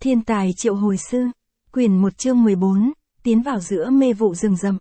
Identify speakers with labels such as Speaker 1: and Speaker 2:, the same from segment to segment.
Speaker 1: Thiên tài triệu hồi sư, quyển 1 chương 14, tiến vào giữa mê vụ rừng rậm.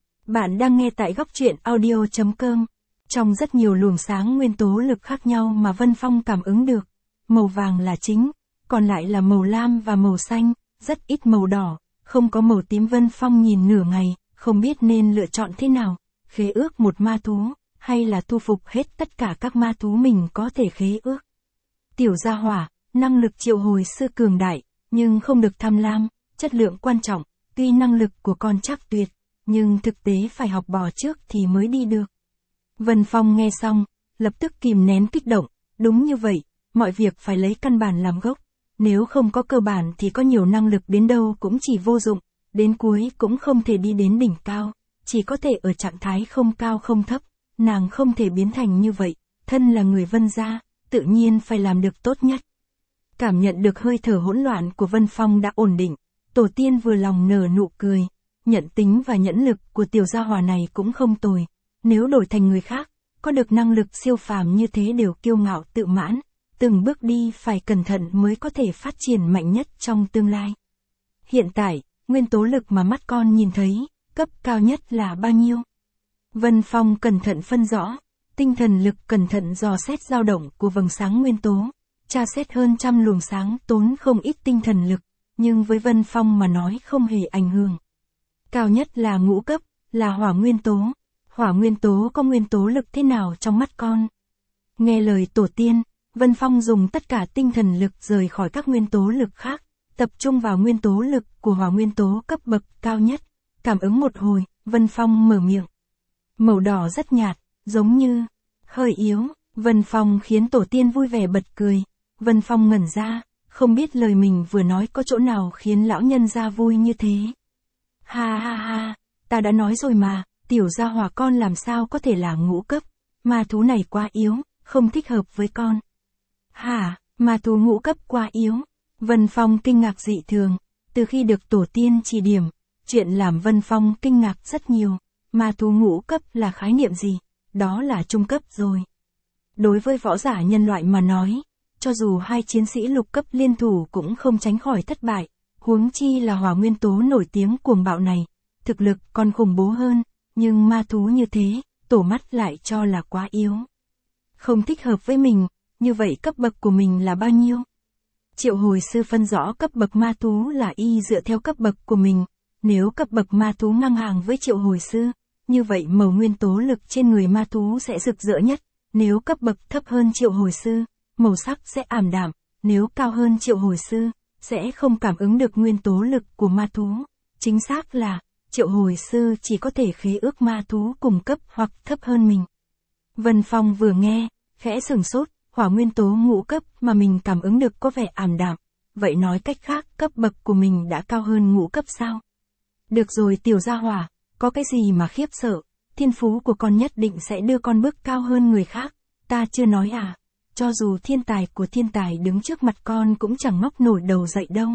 Speaker 1: Bạn đang nghe tại góc truyện audio.com. Trong rất nhiều luồng sáng nguyên tố lực khác nhau mà Vân Phong cảm ứng được, màu vàng là chính, còn lại là màu lam và màu xanh, rất ít màu đỏ, không có màu tím. Vân Phong nhìn nửa ngày, không biết nên lựa chọn thế nào, khế ước một ma thú, hay là thu phục hết tất cả các ma thú mình có thể khế ước. Tiểu gia hỏa, năng lực triệu hồi sư cường đại, nhưng không được tham lam, chất lượng quan trọng, tuy năng lực của con chắc tuyệt, nhưng thực tế phải học bò trước thì mới đi được. Vân Phong nghe xong, lập tức kìm nén kích động, đúng như vậy, mọi việc phải lấy căn bản làm gốc, nếu không có cơ bản thì có nhiều năng lực đến đâu cũng chỉ vô dụng, đến cuối cũng không thể đi đến đỉnh cao, chỉ có thể ở trạng thái không cao không thấp, nàng không thể biến thành như vậy, thân là người Vân gia, tự nhiên phải làm được tốt nhất. Cảm nhận được hơi thở hỗn loạn của Vân Phong đã ổn định, tổ tiên vừa lòng nở nụ cười, nhận tính và nhẫn lực của tiểu gia hỏa này cũng không tồi, nếu đổi thành người khác, có được năng lực siêu phàm như thế đều kiêu ngạo tự mãn, từng bước đi phải cẩn thận mới có thể phát triển mạnh nhất trong tương lai. Hiện tại, nguyên tố lực mà mắt con nhìn thấy, cấp cao nhất là bao nhiêu? Vân Phong cẩn thận phân rõ, tinh thần lực cẩn thận dò xét dao động của vầng sáng nguyên tố, tra xét hơn trăm luồng sáng tốn không ít tinh thần lực, nhưng với Vân Phong mà nói không hề ảnh hưởng. Cao nhất là ngũ cấp, là hỏa nguyên tố. Hỏa nguyên tố có nguyên tố lực thế nào trong mắt con? Nghe lời tổ tiên, Vân Phong dùng tất cả tinh thần lực rời khỏi các nguyên tố lực khác, tập trung vào nguyên tố lực của hỏa nguyên tố cấp bậc cao nhất. Cảm ứng một hồi, Vân Phong mở miệng. Màu đỏ rất nhạt, giống như hơi yếu. Vân Phong khiến tổ tiên vui vẻ bật cười. Vân Phong ngẩn ra, không biết lời mình vừa nói có chỗ nào khiến lão nhân gia vui như thế. Ha ha ha, ta đã nói rồi mà, tiểu gia hỏa con làm sao có thể là ngũ cấp, ma thú này quá yếu, không thích hợp với con. Hả, ma thú ngũ cấp quá yếu? Vân Phong kinh ngạc dị thường, từ khi được tổ tiên chỉ điểm, chuyện làm Vân Phong kinh ngạc rất nhiều, ma thú ngũ cấp là khái niệm gì? Đó là trung cấp rồi. Đối với võ giả nhân loại mà nói, cho dù hai chiến sĩ lục cấp liên thủ cũng không tránh khỏi thất bại, huống chi là hỏa nguyên tố nổi tiếng cuồng bạo này, thực lực còn khủng bố hơn, nhưng ma thú như thế, tổ mắt lại cho là quá yếu. Không thích hợp với mình, như vậy cấp bậc của mình là bao nhiêu? Triệu hồi sư phân rõ cấp bậc ma thú là y dựa theo cấp bậc của mình, nếu cấp bậc ma thú ngang hàng với triệu hồi sư, như vậy màu nguyên tố lực trên người ma thú sẽ rực rỡ nhất, nếu cấp bậc thấp hơn triệu hồi sư, màu sắc sẽ ảm đạm, nếu cao hơn triệu hồi sư, sẽ không cảm ứng được nguyên tố lực của ma thú. Chính xác là, triệu hồi sư chỉ có thể khế ước ma thú cùng cấp hoặc thấp hơn mình. Vân Phong vừa nghe, khẽ sửng sốt, hỏa nguyên tố ngũ cấp mà mình cảm ứng được có vẻ ảm đạm, vậy nói cách khác cấp bậc của mình đã cao hơn ngũ cấp sao? Được rồi tiểu gia hỏa, có cái gì mà khiếp sợ, thiên phú của con nhất định sẽ đưa con bước cao hơn người khác, ta chưa nói à? Cho dù thiên tài của thiên tài đứng trước mặt con cũng chẳng ngóc nổi đầu dậy đâu.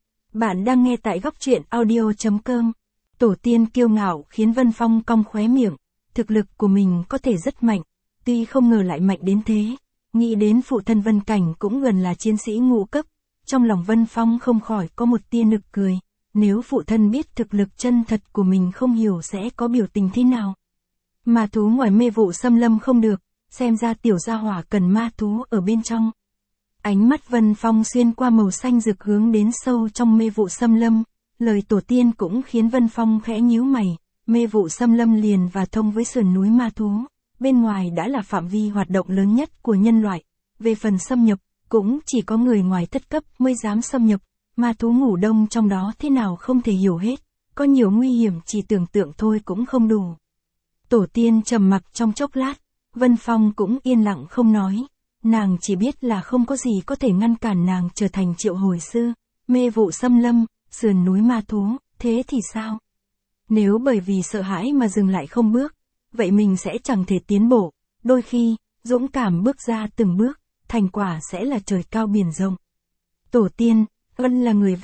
Speaker 1: Bạn đang nghe tại góc truyện audio.com. Tổ tiên kiêu ngạo khiến Vân Phong cong khóe miệng, thực lực của mình có thể rất mạnh, tuy không ngờ lại mạnh đến thế. Nghĩ đến phụ thân Vân Cảnh cũng gần là chiến sĩ ngũ cấp, trong lòng Vân Phong không khỏi có một tia nực cười, nếu phụ thân biết thực lực chân thật của mình không hiểu sẽ có biểu tình thế nào. Ma thú ngoài mê vụ xâm lâm không được, xem ra tiểu gia hỏa cần ma thú ở bên trong. Ánh mắt Vân Phong xuyên qua màu xanh rực hướng đến sâu trong mê vụ xâm lâm, lời tổ tiên cũng khiến Vân Phong khẽ nhíu mày, mê vụ xâm lâm liền và thông với sườn núi ma thú, bên ngoài đã là phạm vi hoạt động lớn nhất của nhân loại, về phần xâm nhập, cũng chỉ có người ngoài thất cấp mới dám xâm nhập, ma thú ngủ đông trong đó thế nào không thể hiểu hết, có nhiều nguy hiểm chỉ tưởng tượng thôi cũng không đủ. Tổ tiên trầm mặc trong chốc lát, Vân Phong cũng yên lặng không nói, nàng chỉ biết là không có gì có thể ngăn cản nàng trở thành triệu hồi sư, mê vụ xâm lâm, sườn núi ma thú, thế thì sao? Nếu bởi vì sợ hãi mà dừng lại không bước, vậy mình sẽ chẳng thể tiến bộ, đôi khi, dũng cảm bước ra từng bước, thành quả sẽ là trời cao biển rộng. Tổ tiên, Vân là người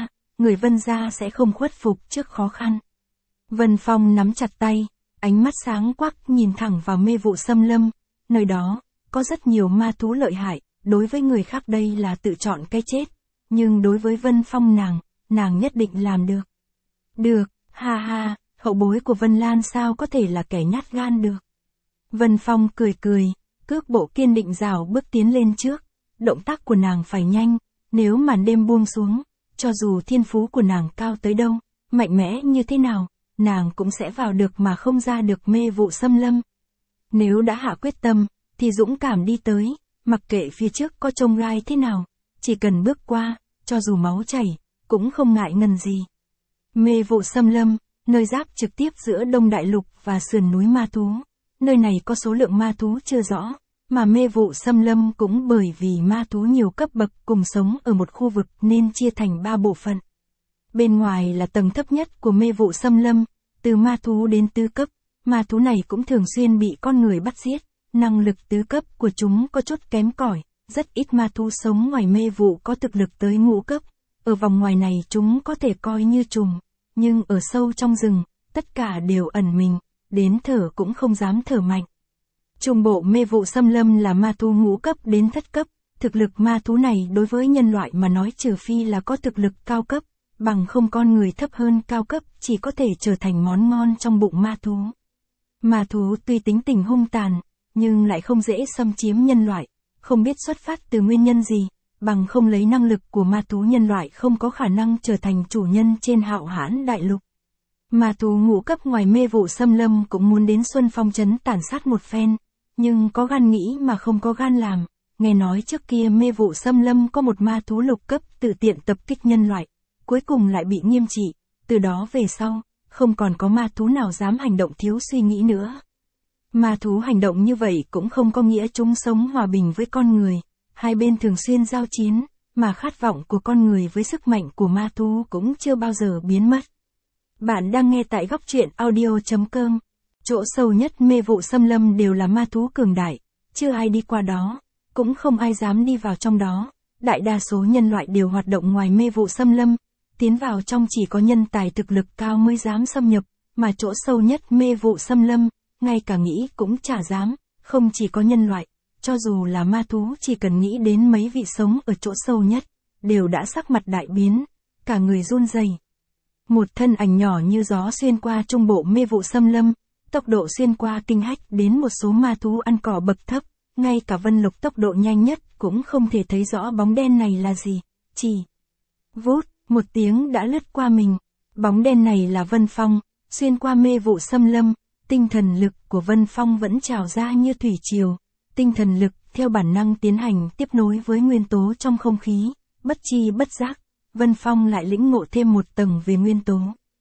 Speaker 1: Vân gia sẽ không khuất phục trước khó khăn. Vân Phong nắm chặt tay, ánh mắt sáng quắc nhìn thẳng vào mê vụ xâm lâm, nơi đó, có rất nhiều ma thú lợi hại, đối với người khác đây là tự chọn cái chết, nhưng đối với Vân Phong nàng nhất định làm được. Được, ha ha, hậu bối của Vân Lan sao có thể là kẻ nhát gan được. Vân Phong cười cười, cước bộ kiên định rảo bước tiến lên trước, động tác của nàng phải nhanh, nếu màn đêm buông xuống, cho dù thiên phú của nàng cao tới đâu, mạnh mẽ như thế nào, nàng cũng sẽ vào được mà không ra được mê vụ xâm lâm. Nếu đã hạ quyết tâm, thì dũng cảm đi tới, mặc kệ phía trước có chông gai thế nào, chỉ cần bước qua, cho dù máu chảy, cũng không ngại ngần gì. Mê vụ xâm lâm, nơi giáp trực tiếp giữa Đông Đại Lục và sườn núi ma thú. Nơi này có số lượng ma thú chưa rõ, mà mê vụ xâm lâm cũng bởi vì ma thú nhiều cấp bậc cùng sống ở một khu vực nên chia thành 3 bộ phận. Bên ngoài là tầng thấp nhất của mê vụ xâm lâm, từ ma thú đến tứ cấp, ma thú này cũng thường xuyên bị con người bắt giết, năng lực tứ cấp của chúng có chút kém cỏi, rất ít ma thú sống ngoài mê vụ có thực lực tới ngũ cấp, ở vòng ngoài này chúng có thể coi như trùng, nhưng ở sâu trong rừng, tất cả đều ẩn mình, đến thở cũng không dám thở mạnh. Trung bộ mê vụ xâm lâm là ma thú ngũ cấp đến thất cấp, thực lực ma thú này đối với nhân loại mà nói trừ phi là có thực lực cao cấp, bằng không con người thấp hơn cao cấp chỉ có thể trở thành món ngon trong bụng ma thú. Ma thú tuy tính tình hung tàn, nhưng lại không dễ xâm chiếm nhân loại, không biết xuất phát từ nguyên nhân gì, bằng không lấy năng lực của ma thú nhân loại không có khả năng trở thành chủ nhân trên Hạo Hãn Đại Lục. Ma thú ngũ cấp ngoài mê vụ xâm lâm cũng muốn đến Xuân Phong trấn tàn sát một phen, nhưng có gan nghĩ mà không có gan làm, nghe nói trước kia mê vụ xâm lâm có một ma thú lục cấp tự tiện tập kích nhân loại, cuối cùng lại bị nghiêm trị, từ đó về sau, không còn có ma thú nào dám hành động thiếu suy nghĩ nữa. Ma thú hành động như vậy cũng không có nghĩa chúng sống hòa bình với con người, hai bên thường xuyên giao chiến, mà khát vọng của con người với sức mạnh của ma thú cũng chưa bao giờ biến mất. Bạn đang nghe tại góc truyện audio.com. Chỗ sâu nhất mê vụ xâm lâm đều là ma thú cường đại, chưa ai đi qua đó, cũng không ai dám đi vào trong đó. Đại đa số nhân loại đều hoạt động ngoài mê vụ xâm lâm, tiến vào trong chỉ có nhân tài thực lực cao mới dám xâm nhập, mà chỗ sâu nhất mê vụ xâm lâm, ngay cả nghĩ cũng chả dám, không chỉ có nhân loại, cho dù là ma thú chỉ cần nghĩ đến mấy vị sống ở chỗ sâu nhất, đều đã sắc mặt đại biến, cả người run rẩy. Một thân ảnh nhỏ như gió xuyên qua trung bộ mê vụ xâm lâm, tốc độ xuyên qua kinh hách đến một số ma thú ăn cỏ bậc thấp, ngay cả Vân Lục tốc độ nhanh nhất cũng không thể thấy rõ bóng đen này là gì, chỉ vút, một tiếng đã lướt qua mình. Bóng đen này là Vân Phong, xuyên qua mê vụ xâm lâm, tinh thần lực của Vân Phong vẫn trào ra như thủy triều, tinh thần lực theo bản năng tiến hành tiếp nối với nguyên tố trong không khí, bất chi bất giác, Vân Phong lại lĩnh ngộ thêm một tầng về nguyên tố.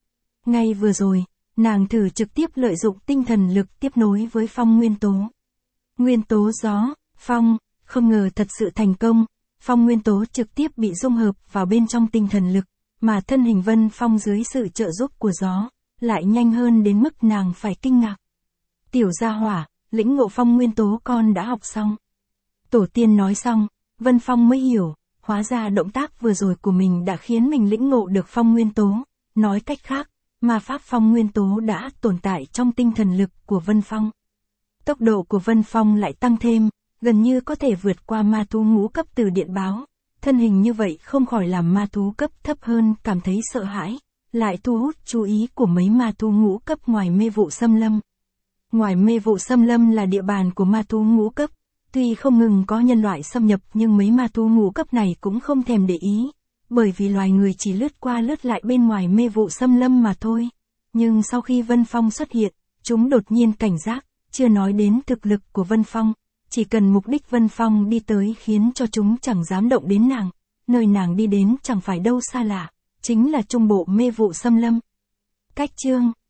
Speaker 1: Ngay vừa rồi, nàng thử trực tiếp lợi dụng tinh thần lực tiếp nối với phong nguyên tố. Nguyên tố gió, phong, không ngờ thật sự thành công, phong nguyên tố trực tiếp bị dung hợp vào bên trong tinh thần lực, mà thân hình Vân Phong dưới sự trợ giúp của gió, lại nhanh hơn đến mức nàng phải kinh ngạc. Tiểu gia hỏa, lĩnh ngộ phong nguyên tố con đã học xong. Tổ tiên nói xong, Vân Phong mới hiểu, hóa ra động tác vừa rồi của mình đã khiến mình lĩnh ngộ được phong nguyên tố, nói cách khác, ma pháp phong nguyên tố đã tồn tại trong tinh thần lực của Vân Phong. Tốc độ của Vân Phong lại tăng thêm, gần như có thể vượt qua ma thú ngũ cấp từ điện báo, thân hình như vậy không khỏi làm ma thú cấp thấp hơn cảm thấy sợ hãi, lại thu hút chú ý của mấy ma thú ngũ cấp ngoài mê vụ xâm lâm. Ngoài mê vụ xâm lâm là địa bàn của ma thú ngũ cấp, tuy không ngừng có nhân loại xâm nhập nhưng mấy ma thú ngũ cấp này cũng không thèm để ý, bởi vì loài người chỉ lướt qua lướt lại bên ngoài mê vụ xâm lâm mà thôi. Nhưng sau khi Vân Phong xuất hiện, chúng đột nhiên cảnh giác, chưa nói đến thực lực của Vân Phong, chỉ cần mục đích Vân Phong đi tới khiến cho chúng chẳng dám động đến nàng, nơi nàng đi đến chẳng phải đâu xa lạ, chính là trung bộ mê vụ xâm lâm. Cách chương